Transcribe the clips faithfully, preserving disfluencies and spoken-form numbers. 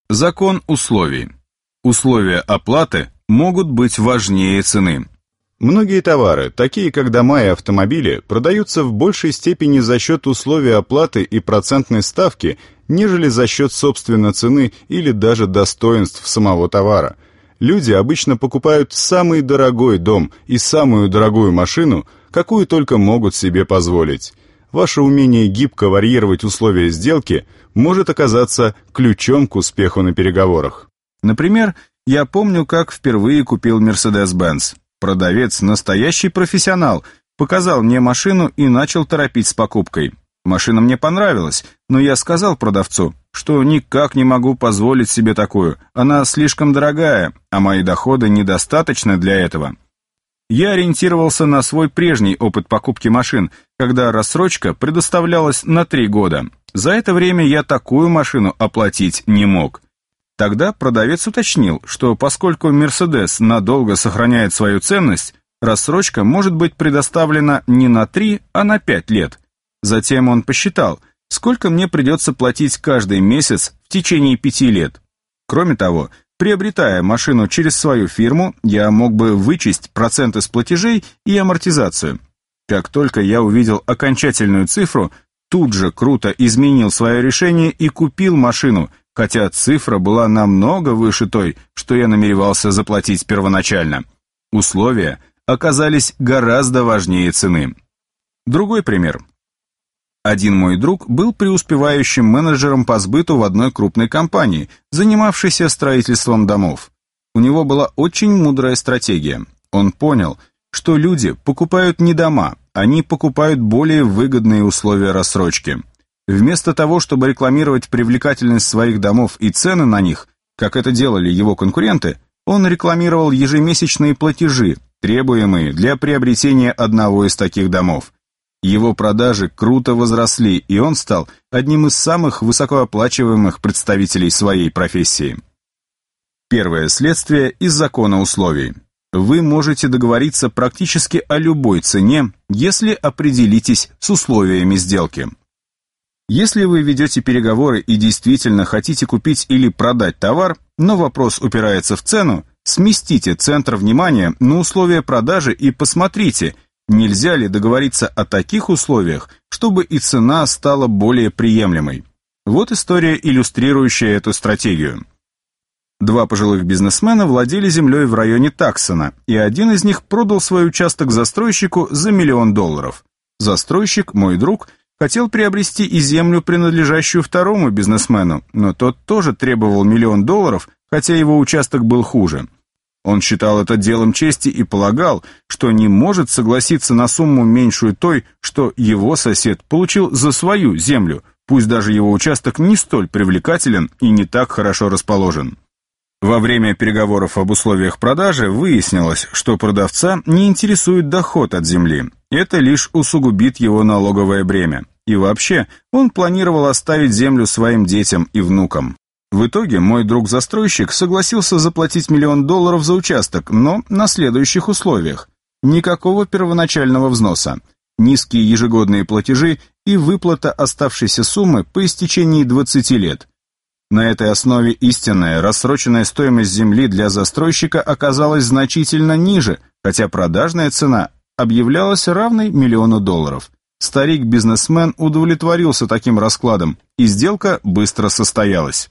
Закон условий. Условия оплаты могут быть важнее цены. Многие товары, такие как дома и автомобили, продаются в большей степени за счет условий оплаты и процентной ставки, нежели за счет собственно цены или даже достоинств самого товара. Люди обычно покупают самый дорогой дом и самую дорогую машину, какую только могут себе позволить. Ваше умение гибко варьировать условия сделки может оказаться ключом к успеху на переговорах. Например, я помню, как впервые купил Mercedes-Benz. Продавец, настоящий профессионал, показал мне машину и начал торопить с покупкой. Машина мне понравилась, но я сказал продавцу, что никак не могу позволить себе такую, она слишком дорогая, а мои доходы недостаточны для этого. Я ориентировался на свой прежний опыт покупки машин, когда рассрочка предоставлялась на три года. За это время я такую машину оплатить не мог. Тогда продавец уточнил, что поскольку Mercedes надолго сохраняет свою ценность, рассрочка может быть предоставлена не на три, а на пять лет. Затем он посчитал, сколько мне придется платить каждый месяц в течение пяти лет. Кроме того, приобретая машину через свою фирму, я мог бы вычесть проценты с платежей и амортизацию. Как только я увидел окончательную цифру, тут же круто изменил свое решение и купил машину, хотя цифра была намного выше той, что я намеревался заплатить первоначально. Условия оказались гораздо важнее цены. Другой пример. Один мой друг был преуспевающим менеджером по сбыту в одной крупной компании, занимавшейся строительством домов. У него была очень мудрая стратегия. Он понял, что люди покупают не дома, они покупают более выгодные условия рассрочки. Вместо того, чтобы рекламировать привлекательность своих домов и цены на них, как это делали его конкуренты, он рекламировал ежемесячные платежи, требуемые для приобретения одного из таких домов. Его продажи круто возросли, и он стал одним из самых высокооплачиваемых представителей своей профессии. Первое следствие из закона условий. Вы можете договориться практически о любой цене, если определитесь с условиями сделки. Если вы ведете переговоры и действительно хотите купить или продать товар, но вопрос упирается в цену, сместите центр внимания на условия продажи и посмотрите, нельзя ли договориться о таких условиях, чтобы и цена стала более приемлемой. Вот история, иллюстрирующая эту стратегию. Два пожилых бизнесмена владели землей в районе Таксона, и один из них продал свой участок застройщику за миллион долларов. Застройщик, мой друг, хотел приобрести и землю, принадлежащую второму бизнесмену, но тот тоже требовал миллион долларов, хотя его участок был хуже. Он считал это делом чести и полагал, что не может согласиться на сумму меньшую той, что его сосед получил за свою землю, пусть даже его участок не столь привлекателен и не так хорошо расположен. Во время переговоров об условиях продажи выяснилось, что продавца не интересует доход от земли. Это лишь усугубит его налоговое бремя. И вообще, он планировал оставить землю своим детям и внукам. В итоге мой друг-застройщик согласился заплатить миллион долларов за участок, но на следующих условиях. Никакого первоначального взноса, низкие ежегодные платежи и выплата оставшейся суммы по истечении двадцати лет. На этой основе истинная рассроченная стоимость земли для застройщика оказалась значительно ниже, хотя продажная цена объявлялась равной миллиону долларов. Старик-бизнесмен удовлетворился таким раскладом, и сделка быстро состоялась.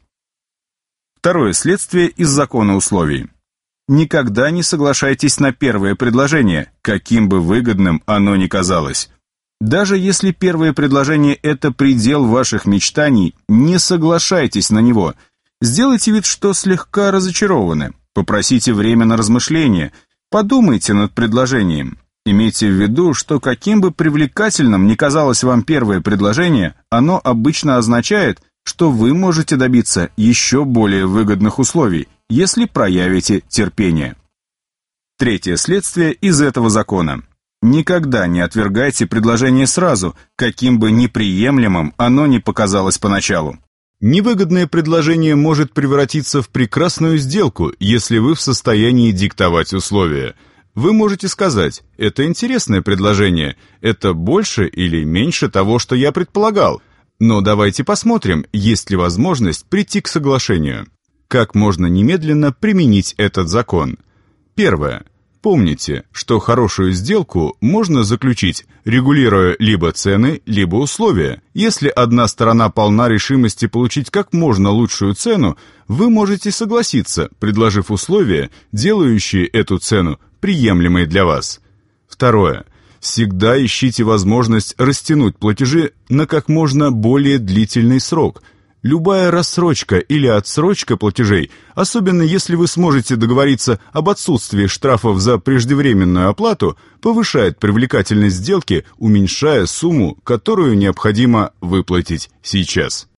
Второе следствие из закона условий. Никогда не соглашайтесь на первое предложение, каким бы выгодным оно ни казалось. Даже если первое предложение – это предел ваших мечтаний, не соглашайтесь на него. Сделайте вид, что слегка разочарованы. Попросите время на размышление. Подумайте над предложением. Имейте в виду, что каким бы привлекательным ни казалось вам первое предложение, оно обычно означает, что вы можете добиться еще более выгодных условий, если проявите терпение. Третье следствие из этого закона. Никогда не отвергайте предложение сразу, каким бы неприемлемым оно ни показалось поначалу. Невыгодное предложение может превратиться в прекрасную сделку, если вы в состоянии диктовать условия. Вы можете сказать: это интересное предложение, это больше или меньше того, что я предполагал, но давайте посмотрим, есть ли возможность прийти к соглашению. Как можно немедленно применить этот закон? Первое. Помните, что хорошую сделку можно заключить, регулируя либо цены, либо условия. Если одна сторона полна решимости получить как можно лучшую цену, вы можете согласиться, предложив условия, делающие эту цену приемлемой для вас. Второе. Всегда ищите возможность растянуть платежи на как можно более длительный срок. Любая рассрочка или отсрочка платежей, особенно если вы сможете договориться об отсутствии штрафов за преждевременную оплату, повышает привлекательность сделки, уменьшая сумму, которую необходимо выплатить сейчас.